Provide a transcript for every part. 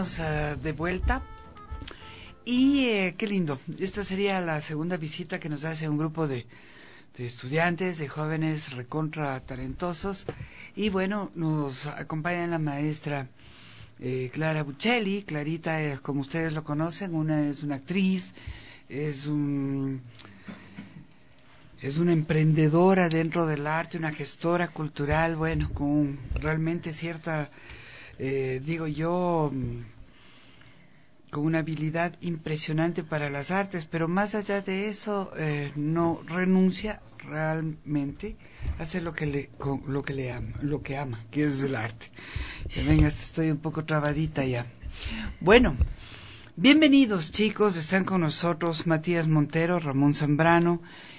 estamos de vuelta y qué lindo. Esta sería la segunda visita que nos hace un grupo de estudiantes, de jóvenes recontra talentosos. Y bueno, nos acompaña la maestra Clara Buccelli. Clarita, como ustedes lo conocen, es una actriz, es una emprendedora dentro del arte, una gestora cultural, bueno, con realmente cierta, digo yo, con una habilidad impresionante para las artes, pero más allá de eso, no renuncia realmente a hacer lo que ama, que es el arte. Venga, estoy un poco trabadita ya. Bueno, bienvenidos chicos, están con nosotros Matías Montero, Ramón Zambrano,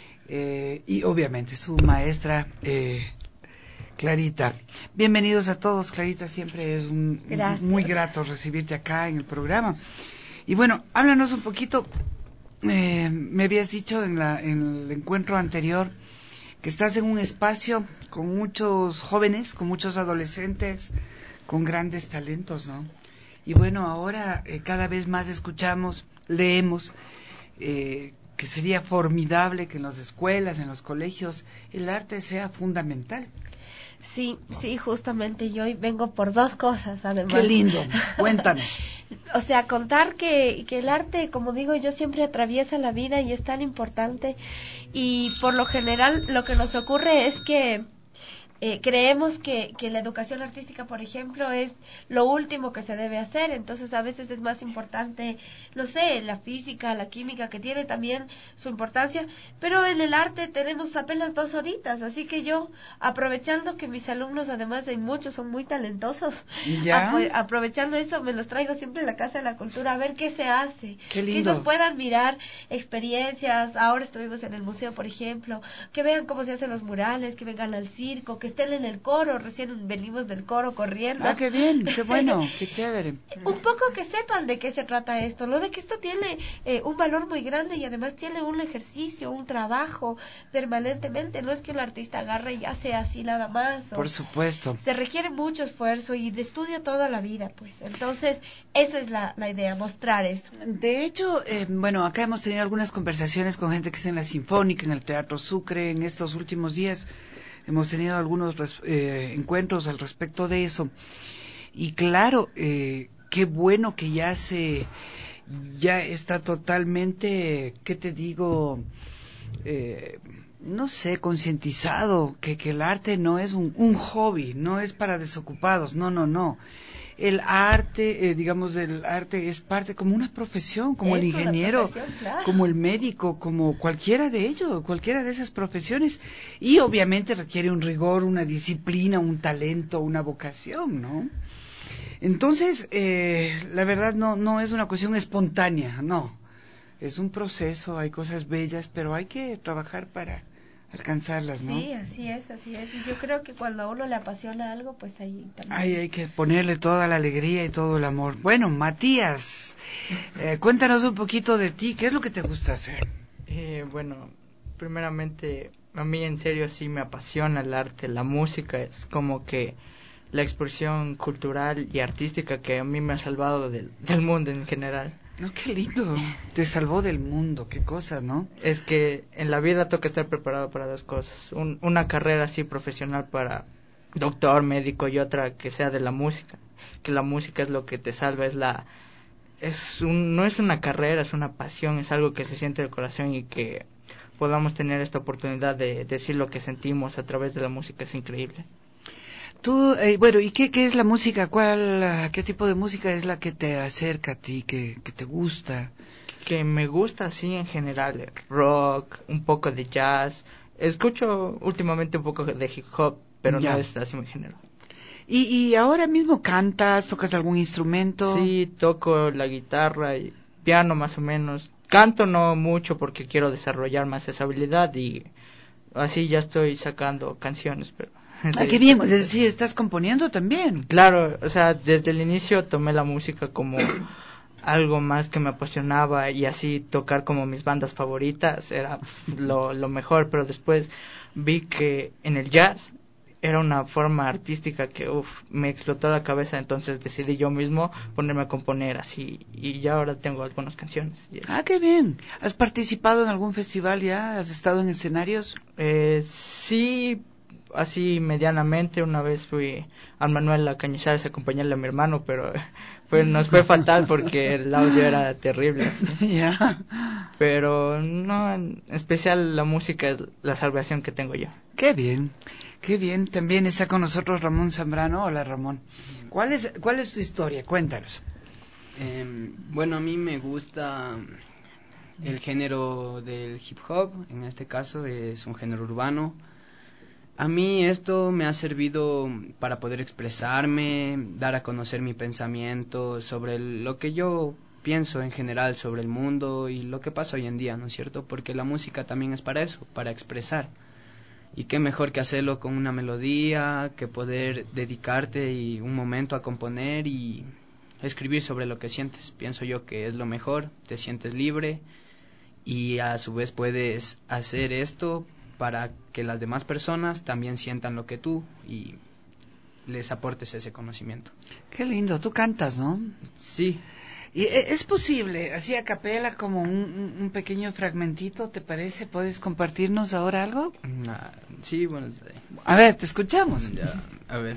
y obviamente su maestra Clarita. Bienvenidos a todos, Clarita, siempre es muy grato recibirte acá en el programa. Y bueno, háblanos un poquito, me habías dicho en el encuentro anterior que estás en un espacio con muchos jóvenes, con muchos adolescentes, con grandes talentos, ¿no? Y bueno, ahora cada vez más escuchamos, leemos, que sería formidable que en las escuelas, en los colegios, el arte sea fundamental. Sí, justamente yo hoy vengo por dos cosas, además. ¡Qué lindo! Cuéntanos. O sea, contar que el arte, como digo yo, siempre atraviesa la vida y es tan importante. Y por lo general lo que nos ocurre es que creemos que la educación artística, por ejemplo, es lo último que se debe hacer. Entonces a veces es más importante, no sé, la física, la química, que tiene también su importancia, pero en el arte tenemos apenas 2 horitas, así que yo, aprovechando que mis alumnos, además de muchos, son muy talentosos, aprovechando eso, me los traigo siempre a la Casa de la Cultura a ver qué se hace, qué lindo, que ellos puedan mirar experiencias. Ahora estuvimos en el museo, por ejemplo, que vean cómo se hacen los murales, que vengan al circo, que estén en el coro, recién venimos del coro corriendo. Ah, qué bien, qué bueno, qué chévere. Un poco que sepan de qué se trata esto, ¿no? De que esto tiene un valor muy grande y además tiene un ejercicio, un trabajo permanentemente. No es que un artista agarre y ya sea así nada más. Por supuesto. Se requiere mucho esfuerzo y de estudio toda la vida, pues. Entonces, esa es la idea, mostrar eso. De hecho, bueno, acá hemos tenido algunas conversaciones con gente que está en la Sinfónica, en el Teatro Sucre, en estos últimos días. Hemos tenido algunos encuentros al respecto de eso. Y claro, qué bueno que ya está totalmente, ¿qué te digo? No sé, concientizado que el arte no es un hobby, no es para desocupados, no. El arte, el arte es parte como una profesión, como el ingeniero, claro, como el médico, como cualquiera de esas profesiones, y obviamente requiere un rigor, una disciplina, un talento, una vocación, ¿no? Entonces, la verdad no es una cuestión espontánea, no, es un proceso, hay cosas bellas, pero hay que trabajar para alcanzarlas, ¿no? Sí, así es. Y yo creo que cuando a uno le apasiona algo, pues ahí también. Ahí hay que ponerle toda la alegría y todo el amor. Bueno, Matías, cuéntanos un poquito de ti. ¿Qué es lo que te gusta hacer? Bueno, primeramente, a mí en serio sí me apasiona el arte. La música es como que la expresión cultural y artística que a mí me ha salvado del mundo en general. No, qué lindo. Te salvó del mundo, qué cosa, ¿no? Es que en la vida toca estar preparado para dos cosas. Una carrera así profesional para doctor, médico, y otra que sea de la música. Que la música es lo que te salva, no es una carrera, es una pasión, es algo que se siente del corazón, y que podamos tener esta oportunidad de decir lo que sentimos a través de la música es increíble. Tú, bueno, ¿y qué es la música? ¿Qué tipo de música es la que te acerca a ti, que te gusta? Que me gusta así en general, rock, un poco de jazz. Escucho últimamente un poco de hip hop, pero no es así mi género. ¿Y ahora mismo cantas, tocas algún instrumento? Sí, toco la guitarra y piano más o menos. Canto no mucho porque quiero desarrollar más esa habilidad, y así ya estoy sacando canciones, pero... Ah, qué bien, es decir, ¿estás componiendo también? Claro, o sea, desde el inicio tomé la música como algo más que me apasionaba, y así tocar como mis bandas favoritas era lo mejor, pero después vi que en el jazz era una forma artística que me explotó la cabeza, entonces decidí yo mismo ponerme a componer así, y ya ahora tengo algunas canciones. Ah, qué bien. ¿Has participado en algún festival ya? ¿Has estado en escenarios? Sí, así medianamente. Una vez fui al Manuel a Cañizares a acompañarle a mi hermano, pero nos fue fatal porque el audio era terrible. Así. Ya. Pero no, en especial la música es la salvación que tengo yo. Qué bien, qué bien. También está con nosotros Ramón Zambrano. Hola, Ramón. ¿Cuál es tu historia? Cuéntanos. Bueno, a mí me gusta el género del hip hop. En este caso es un género urbano. A mí esto me ha servido para poder expresarme, dar a conocer mi pensamiento sobre lo que yo pienso en general sobre el mundo y lo que pasa hoy en día, ¿no es cierto? Porque la música también es para eso, para expresar. Y qué mejor que hacerlo con una melodía, que poder dedicarte y un momento a componer y escribir sobre lo que sientes. Pienso yo que es lo mejor, te sientes libre y a su vez puedes hacer esto para que las demás personas también sientan lo que tú y les aportes ese conocimiento. Qué lindo, tú cantas, ¿no? Sí. ¿Y es posible, así a capela, como un pequeño fragmentito, te parece? ¿Puedes compartirnos ahora algo? Sí, bueno. A ver, te escuchamos. Ya, a ver.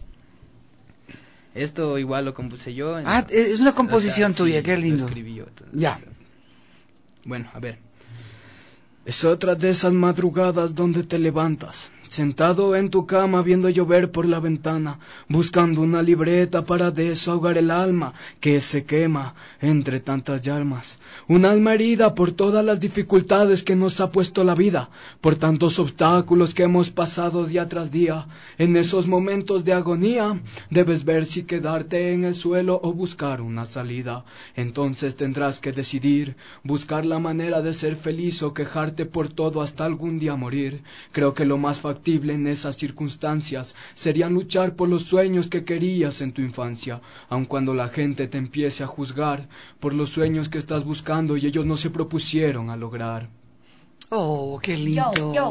Esto igual lo compuse yo. Es una composición tuya, sí, qué lindo. Lo escribí yo. Entonces, ya. Bueno, a ver. Es otra de esas madrugadas donde te levantas, sentado en tu cama viendo llover por la ventana, buscando una libreta para desahogar el alma que se quema entre tantas llamas. Un alma herida por todas las dificultades que nos ha puesto la vida, por tantos obstáculos que hemos pasado día tras día. En esos momentos de agonía, debes ver si quedarte en el suelo o buscar una salida. Entonces tendrás que decidir, buscar la manera de ser feliz o quejarte por todo hasta algún día morir. Creo que lo más factible en esas circunstancias serían luchar por los sueños que querías en tu infancia, aun cuando la gente te empiece a juzgar por los sueños que estás buscando y ellos no se propusieron a lograr. Oh, qué lindo. Yo.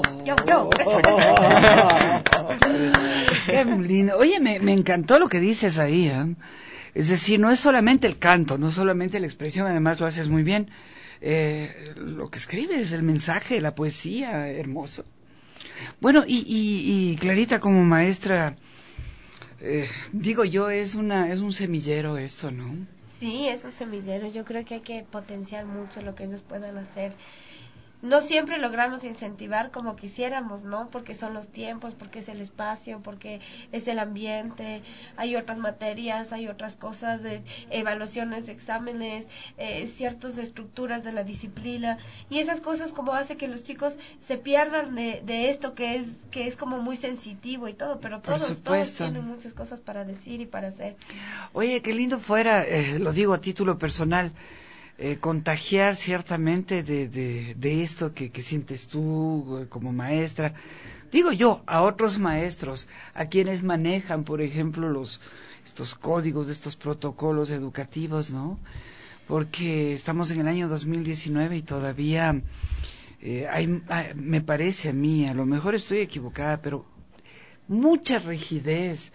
Qué lindo. Oye, me encantó lo que dices ahí, ¿eh? Es decir, no es solamente el canto, no solamente la expresión, además lo haces muy bien. Lo que escribes, el mensaje, la poesía, hermoso. Bueno, y Clarita como maestra, digo yo, es un semillero esto, ¿no? Sí, esos semilleros, yo creo que hay que potenciar mucho lo que ellos puedan hacer. No siempre logramos incentivar como quisiéramos, ¿no? Porque son los tiempos, porque es el espacio, porque es el ambiente, hay otras materias, hay otras cosas de evaluaciones, exámenes, ciertas estructuras de la disciplina, y esas cosas como hace que los chicos se pierdan de esto que es como muy sensitivo y todo, pero todos tienen muchas cosas para decir y para hacer. Oye, qué lindo fuera, lo digo a título personal, contagiar ciertamente de esto que sientes tú como maestra, digo yo, a otros maestros, a quienes manejan, por ejemplo, estos códigos, estos protocolos educativos, ¿no? Porque estamos en el año 2019 y todavía me parece a mí, a lo mejor estoy equivocada, pero mucha rigidez.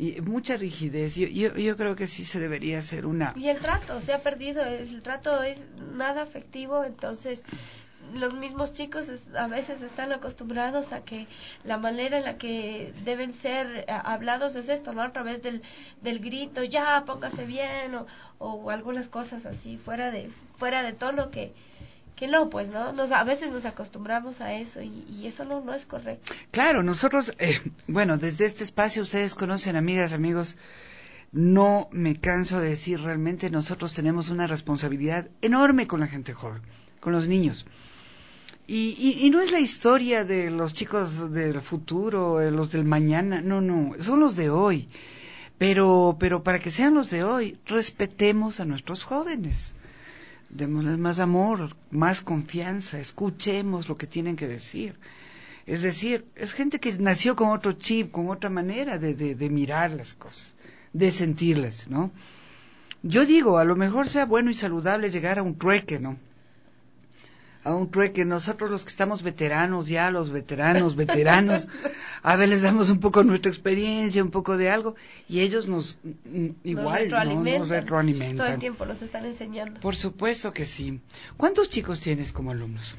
Yo creo que sí se debería hacer una... Y el trato se ha perdido, el trato es nada afectivo, entonces los mismos chicos a veces están acostumbrados a que la manera en la que deben ser hablados es esto, ¿no? A través del grito, ya, póngase bien, o algunas cosas así, fuera de tono que no, pues, ¿no? A veces nos acostumbramos a eso y eso no es correcto. Claro, nosotros, bueno, desde este espacio ustedes conocen, amigas, amigos, no me canso de decir, realmente nosotros tenemos una responsabilidad enorme con la gente joven, con los niños. Y no es la historia de los chicos del futuro, los del mañana, no, son los de hoy. Pero para que sean los de hoy, respetemos a nuestros jóvenes. Démosles más amor, más confianza, escuchemos lo que tienen que decir. Es decir, es gente que nació con otro chip, con otra manera de mirar las cosas, de sentirlas, ¿no? Yo digo, a lo mejor sea bueno y saludable llegar a un trueque, ¿no? a un trueque. Nosotros los que estamos veteranos, ya los veteranos, a ver, les damos un poco nuestra experiencia, un poco de algo, y ellos igual, nos retroalimentan. Todo el tiempo nos están enseñando. Por supuesto que sí. ¿Cuántos chicos tienes como alumnos?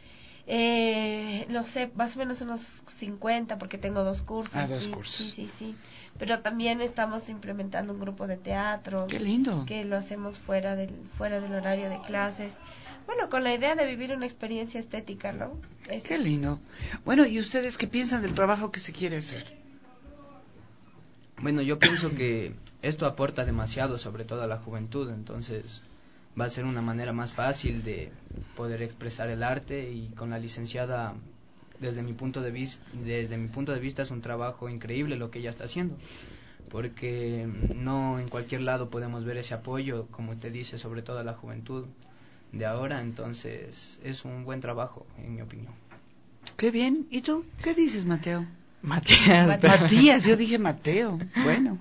No sé, más o menos unos 50, porque tengo 2 cursos. Dos cursos. Sí. Pero también estamos implementando un grupo de teatro. ¡Qué lindo! Que lo hacemos fuera del horario de clases. Bueno, con la idea de vivir una experiencia estética, ¿no? ¡Qué lindo! Bueno, ¿y ustedes qué piensan del trabajo que se quiere hacer? Bueno, yo pienso que esto aporta demasiado, sobre todo a la juventud, entonces va a ser una manera más fácil de poder expresar el arte, y con la licenciada, desde mi punto de vista es un trabajo increíble lo que ella está haciendo, porque no en cualquier lado podemos ver ese apoyo, como usted dice, sobre todo a la juventud de ahora. Entonces es un buen trabajo, en mi opinión. Qué bien. ¿Y tú qué dices, Mateo? Matías, yo dije Mateo. Bueno,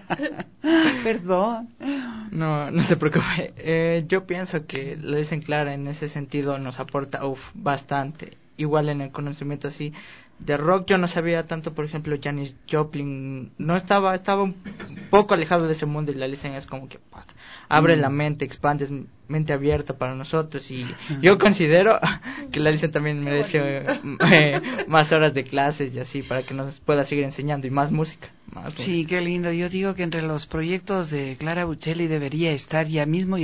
perdón. No se preocupe. Yo pienso que la Ley Clara en ese sentido nos aporta bastante. Igual en el conocimiento así de rock, yo no sabía tanto, por ejemplo, Janis Joplin, no estaba un poco alejado de ese mundo, y la licencia es como que abre la mente, expande, es mente abierta para nosotros, y yo considero que la licencia también merece más horas de clases y así, para que nos pueda seguir enseñando, y más música. Sí, qué lindo. Yo digo que entre los proyectos de Clara Buccelli debería estar ya mismo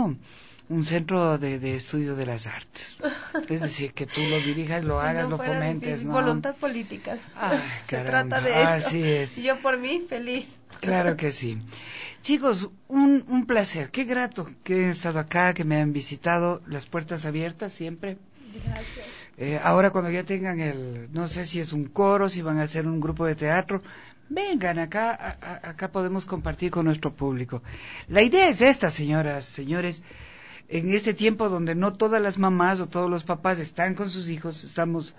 un centro de estudio de las artes. Es decir, que tú lo dirijas, lo hagas, lo fomentes, difícil, ¿no? Voluntad política. Se trata de eso. Así es. Y yo por mí, feliz. Claro que sí. Chicos, un placer. Qué grato que han estado acá, que me han visitado. Las puertas abiertas siempre. Gracias. Ahora cuando ya tengan no sé si es un coro, si van a hacer un grupo de teatro, vengan acá, acá podemos compartir con nuestro público. La idea es esta, señoras, señores. En este tiempo donde no todas las mamás o todos los papás están con sus hijos, estamos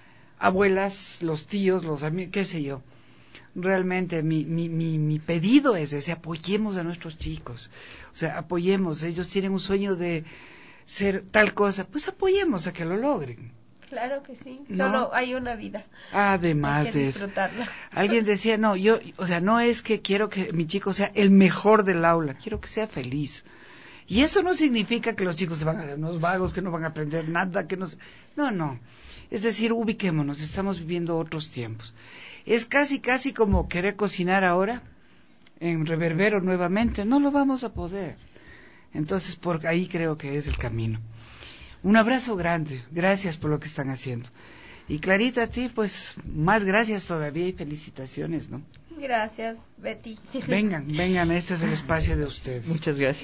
abuelas, los tíos, los amigos, qué sé yo. Realmente mi pedido es ese: apoyemos a nuestros chicos. O sea, apoyemos. Ellos tienen un sueño de ser tal cosa, pues apoyemos a que lo logren. Claro que sí. ¿No? Solo hay una vida. Además hay que de disfrutarla. eso. Alguien decía, no, o sea, no es que quiero que mi chico sea el mejor del aula, quiero que sea feliz. Y eso no significa que los chicos se van a hacer unos vagos, que no van a aprender nada, que no. No. Es decir, ubiquémonos, estamos viviendo otros tiempos. Es casi como querer cocinar ahora en reverbero nuevamente, no lo vamos a poder. Entonces, por ahí creo que es el camino. Un abrazo grande, gracias por lo que están haciendo. Y Clarita, a ti, pues, más gracias todavía y felicitaciones, ¿no? Gracias, Betty. Vengan, este es el espacio de ustedes. Muchas gracias.